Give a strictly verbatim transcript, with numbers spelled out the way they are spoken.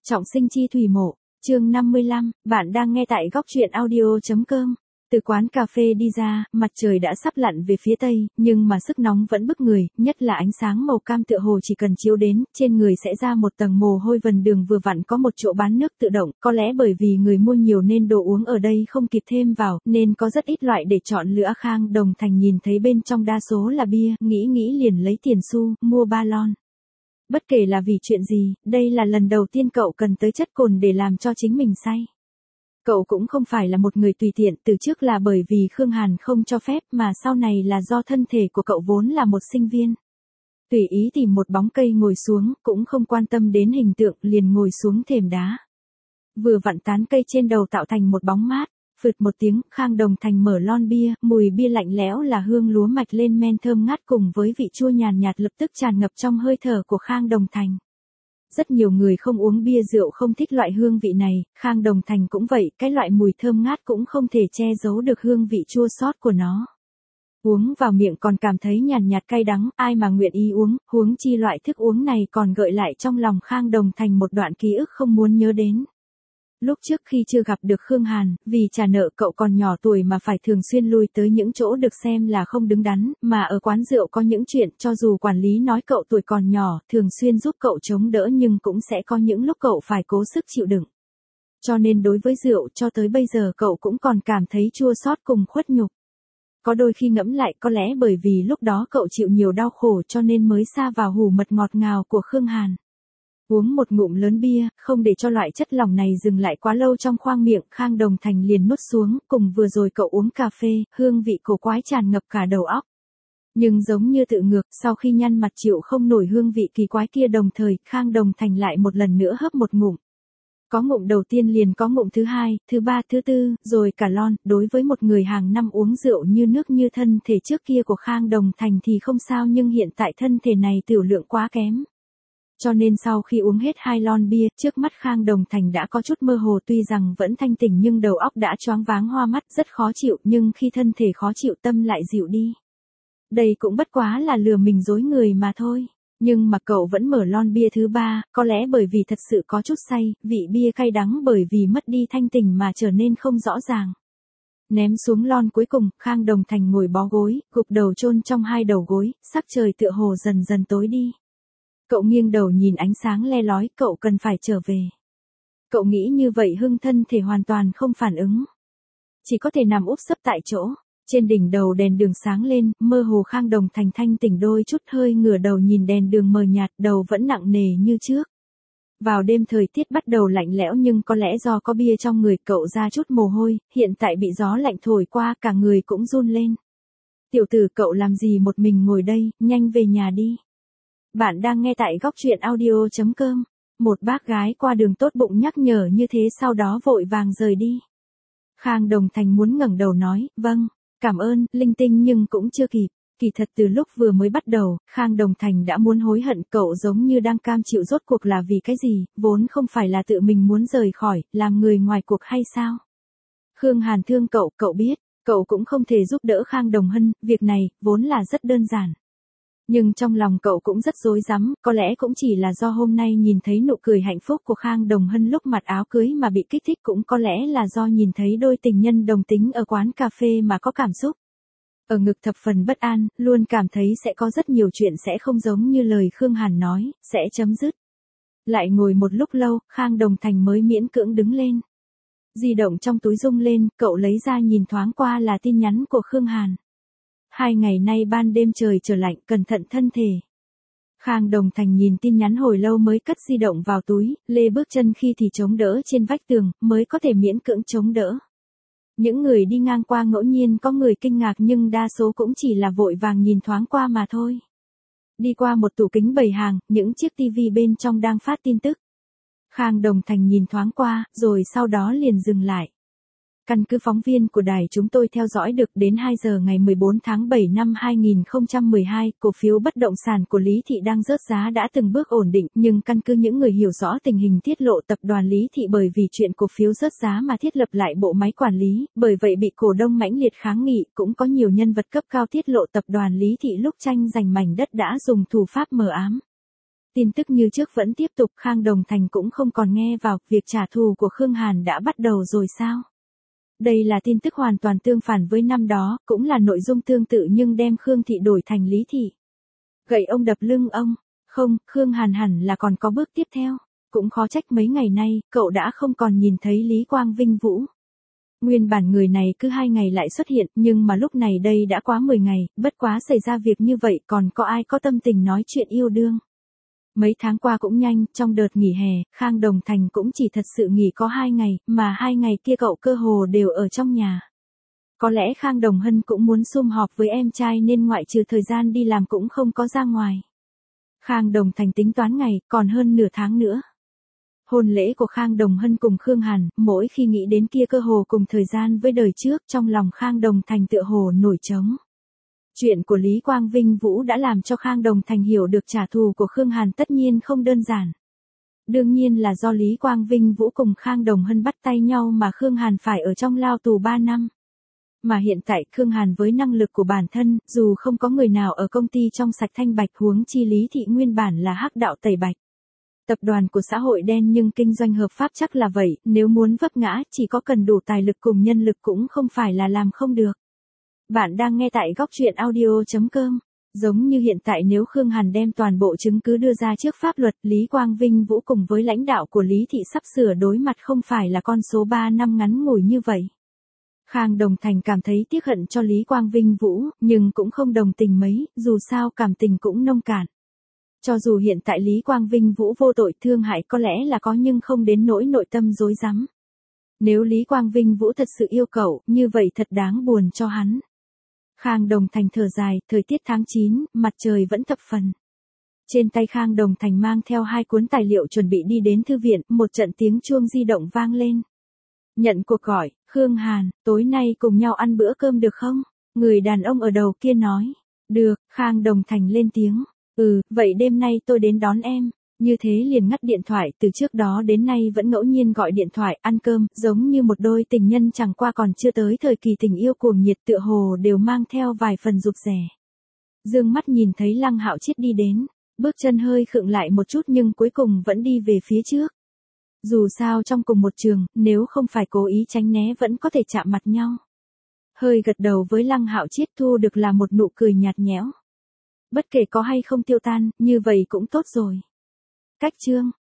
Trọng sinh chi thủy mộ, chương năm mươi lăm, bạn đang nghe tại góc truyện audio.com. Từ quán cà phê đi ra, mặt trời đã sắp lặn về phía tây, nhưng mà sức nóng vẫn bức người, nhất là ánh sáng màu cam tựa hồ chỉ cần chiếu đến, trên người sẽ ra một tầng mồ hôi. Vần đường vừa vặn có một chỗ bán nước tự động, có lẽ bởi vì người mua nhiều nên đồ uống ở đây không kịp thêm vào, nên có rất ít loại để chọn lựa. Khang Đồng Thành nhìn thấy bên trong đa số là bia, nghĩ nghĩ liền lấy tiền xu, mua ba lon. Bất kể là vì chuyện gì, đây là lần đầu tiên cậu cần tới chất cồn để làm cho chính mình say. Cậu cũng không phải là một người tùy tiện, từ trước là bởi vì Khương Hàn không cho phép, mà sau này là do thân thể của cậu vốn là một sinh viên. Tùy ý tìm một bóng cây ngồi xuống, cũng không quan tâm đến hình tượng, liền ngồi xuống thềm đá. Vừa vặn tán cây trên đầu tạo thành một bóng mát. Phượt một tiếng, Khang Đồng Thành mở lon bia, mùi bia lạnh lẽo là hương lúa mạch lên men thơm ngát cùng với vị chua nhàn nhạt lập tức tràn ngập trong hơi thở của Khang Đồng Thành. Rất nhiều người không uống bia rượu không thích loại hương vị này, Khang Đồng Thành cũng vậy, cái loại mùi thơm ngát cũng không thể che giấu được hương vị chua xót của nó. Uống vào miệng còn cảm thấy nhàn nhạt cay đắng, ai mà nguyện ý uống, huống chi loại thức uống này còn gợi lại trong lòng Khang Đồng Thành một đoạn ký ức không muốn nhớ đến. Lúc trước khi chưa gặp được Khương Hàn, vì trả nợ cậu còn nhỏ tuổi mà phải thường xuyên lui tới những chỗ được xem là không đứng đắn, mà ở quán rượu có những chuyện cho dù quản lý nói cậu tuổi còn nhỏ, thường xuyên giúp cậu chống đỡ nhưng cũng sẽ có những lúc cậu phải cố sức chịu đựng. Cho nên đối với rượu cho tới bây giờ cậu cũng còn cảm thấy chua xót cùng khuất nhục. Có đôi khi ngẫm lại có lẽ bởi vì lúc đó cậu chịu nhiều đau khổ cho nên mới sa vào hủ mật ngọt ngào của Khương Hàn. Uống một ngụm lớn bia, không để cho loại chất lỏng này dừng lại quá lâu trong khoang miệng, Khang Đồng Thành liền nuốt xuống, cùng vừa rồi cậu uống cà phê, hương vị cổ quái tràn ngập cả đầu óc. Nhưng giống như tự ngược, sau khi nhăn mặt chịu không nổi hương vị kỳ quái kia đồng thời, Khang Đồng Thành lại một lần nữa hấp một ngụm. Có ngụm đầu tiên liền có ngụm thứ hai, thứ ba, thứ tư, rồi cả lon. Đối với một người hàng năm uống rượu như nước như thân thể trước kia của Khang Đồng Thành thì không sao, nhưng hiện tại thân thể này tiểu lượng quá kém. Cho nên sau khi uống hết hai lon bia, trước mắt Khang Đồng Thành đã có chút mơ hồ, tuy rằng vẫn thanh tỉnh nhưng đầu óc đã choáng váng hoa mắt, rất khó chịu, nhưng khi thân thể khó chịu tâm lại dịu đi. Đây cũng bất quá là lừa mình dối người mà thôi. Nhưng mà cậu vẫn mở lon bia thứ ba, có lẽ bởi vì thật sự có chút say, vị bia cay đắng bởi vì mất đi thanh tỉnh mà trở nên không rõ ràng. Ném xuống lon cuối cùng, Khang Đồng Thành ngồi bó gối, gục đầu chôn trong hai đầu gối, sắc trời tựa hồ dần dần tối đi. Cậu nghiêng đầu nhìn ánh sáng le lói, cậu cần phải trở về. Cậu nghĩ như vậy hưng thân thể hoàn toàn không phản ứng. Chỉ có thể nằm úp sấp tại chỗ. Trên đỉnh đầu đèn đường sáng lên, mơ hồ Khang Đồng Thành thanh tỉnh đôi chút, hơi ngửa đầu nhìn đèn đường mờ nhạt, đầu vẫn nặng nề như trước. Vào đêm thời tiết bắt đầu lạnh lẽo nhưng có lẽ do có bia trong người cậu ra chút mồ hôi, hiện tại bị gió lạnh thổi qua cả người cũng run lên. Tiểu tử cậu làm gì một mình ngồi đây, nhanh về nhà đi. Bạn đang nghe tại góc truyện audio.com. Một bác gái qua đường tốt bụng nhắc nhở như thế sau đó vội vàng rời đi. Khang Đồng Thành muốn ngẩng đầu nói, vâng, cảm ơn, linh tinh nhưng cũng chưa kịp. Kỳ thật từ lúc vừa mới bắt đầu, Khang Đồng Thành đã muốn hối hận, cậu giống như đang cam chịu rốt cuộc là vì cái gì, vốn không phải là tự mình muốn rời khỏi, làm người ngoài cuộc hay sao? Khương Hàn thương cậu, cậu biết, cậu cũng không thể giúp đỡ Khang Đồng Hân, việc này, vốn là rất đơn giản. Nhưng trong lòng cậu cũng rất rối rắm, có lẽ cũng chỉ là do hôm nay nhìn thấy nụ cười hạnh phúc của Khang Đồng Hân lúc mặc áo cưới mà bị kích thích, cũng có lẽ là do nhìn thấy đôi tình nhân đồng tính ở quán cà phê mà có cảm xúc. Ở ngực thập phần bất an, luôn cảm thấy sẽ có rất nhiều chuyện sẽ không giống như lời Khương Hàn nói, sẽ chấm dứt. Lại ngồi một lúc lâu, Khang Đồng Thành mới miễn cưỡng đứng lên. Di động trong túi rung lên, cậu lấy ra nhìn thoáng qua là tin nhắn của Khương Hàn. Hai ngày nay ban đêm trời trở lạnh, cẩn thận thân thể. Khang Đồng Thành nhìn tin nhắn hồi lâu mới cất di động vào túi, lê bước chân khi thì chống đỡ trên vách tường, mới có thể miễn cưỡng chống đỡ. Những người đi ngang qua ngẫu nhiên có người kinh ngạc nhưng đa số cũng chỉ là vội vàng nhìn thoáng qua mà thôi. Đi qua một tủ kính bày hàng, những chiếc tivi bên trong đang phát tin tức. Khang Đồng Thành nhìn thoáng qua, rồi sau đó liền dừng lại. Căn cứ phóng viên của đài chúng tôi theo dõi được, đến hai giờ ngày mười bốn tháng bảy năm hai nghìn không trăm mười hai, cổ phiếu bất động sản của Lý Thị đang rớt giá đã từng bước ổn định, nhưng căn cứ những người hiểu rõ tình hình tiết lộ, tập đoàn Lý Thị bởi vì chuyện cổ phiếu rớt giá mà thiết lập lại bộ máy quản lý, bởi vậy bị cổ đông mãnh liệt kháng nghị, cũng có nhiều nhân vật cấp cao tiết lộ tập đoàn Lý Thị lúc tranh giành mảnh đất đã dùng thủ pháp mờ ám. Tin tức như trước vẫn tiếp tục, Khang Đồng Thành cũng không còn nghe vào, việc trả thù của Khương Hàn đã bắt đầu rồi sao? Đây là tin tức hoàn toàn tương phản với năm đó, cũng là nội dung tương tự nhưng đem Khương Thị đổi thành Lý Thị. Gậy ông đập lưng ông, không, Khương Hàn hẳn là còn có bước tiếp theo, cũng khó trách mấy ngày nay, cậu đã không còn nhìn thấy Lý Quang Vinh Vũ. Nguyên bản người này cứ hai ngày lại xuất hiện, nhưng mà lúc này đây đã quá mười ngày, bất quá xảy ra việc như vậy còn có ai có tâm tình nói chuyện yêu đương. Mấy tháng qua cũng nhanh, trong đợt nghỉ hè, Khang Đồng Thành cũng chỉ thật sự nghỉ có hai ngày, mà hai ngày kia cậu cơ hồ đều ở trong nhà. Có lẽ Khang Đồng Hân cũng muốn sum họp với em trai nên ngoại trừ thời gian đi làm cũng không có ra ngoài. Khang Đồng Thành tính toán ngày, còn hơn nửa tháng nữa. Hôn lễ của Khang Đồng Hân cùng Khương Hàn, mỗi khi nghĩ đến kia cơ hồ cùng thời gian với đời trước, trong lòng Khang Đồng Thành tựa hồ nổi trống. Chuyện của Lý Quang Vinh Vũ đã làm cho Khang Đồng Thành hiểu được trả thù của Khương Hàn tất nhiên không đơn giản. Đương nhiên là do Lý Quang Vinh Vũ cùng Khang Đồng Hân bắt tay nhau mà Khương Hàn phải ở trong lao tù ba năm. Mà hiện tại Khương Hàn với năng lực của bản thân, dù không có người nào ở công ty trong sạch thanh bạch, huống chi Lý Thị nguyên bản là hắc đạo tẩy bạch. Tập đoàn của xã hội đen nhưng kinh doanh hợp pháp chắc là vậy, nếu muốn vấp ngã chỉ có cần đủ tài lực cùng nhân lực cũng không phải là làm không được. Bạn đang nghe tại góc truyện audio chấm com. Giống như hiện tại nếu Khương Hàn đem toàn bộ chứng cứ đưa ra trước pháp luật, Lý Quang Vinh Vũ cùng với lãnh đạo của Lý Thị sắp sửa đối mặt không phải là con số ba năm ngắn ngủi như vậy. Khang Đồng Thành cảm thấy tiếc hận cho Lý Quang Vinh Vũ, nhưng cũng không đồng tình mấy, dù sao cảm tình cũng nông cạn. Cho dù hiện tại Lý Quang Vinh Vũ vô tội thương hại có lẽ là có nhưng không đến nỗi nội tâm rối rắm. Nếu Lý Quang Vinh Vũ thật sự yêu cậu, như vậy thật đáng buồn cho hắn. Khang Đồng Thành thở dài, thời tiết tháng chín, mặt trời vẫn thập phần. Trên tay Khang Đồng Thành mang theo hai cuốn tài liệu chuẩn bị đi đến thư viện, một trận tiếng chuông di động vang lên. Nhận cuộc gọi, Khương Hàn, tối nay cùng nhau ăn bữa cơm được không? Người đàn ông ở đầu kia nói. Được, Khang Đồng Thành lên tiếng. Ừ, vậy đêm nay tôi đến đón em. Như thế liền ngắt điện thoại, từ trước đó đến nay vẫn ngẫu nhiên gọi điện thoại, ăn cơm, giống như một đôi tình nhân chẳng qua còn chưa tới thời kỳ tình yêu cuồng nhiệt tựa hồ đều mang theo vài phần rụt rè. Dương mắt nhìn thấy Lăng Hạo Chiết đi đến, bước chân hơi khựng lại một chút nhưng cuối cùng vẫn đi về phía trước. Dù sao trong cùng một trường, nếu không phải cố ý tránh né vẫn có thể chạm mặt nhau. Hơi gật đầu với Lăng Hạo Chiết thu được là một nụ cười nhạt nhẽo. Bất kể có hay không tiêu tan, như vậy cũng tốt rồi. Cách chương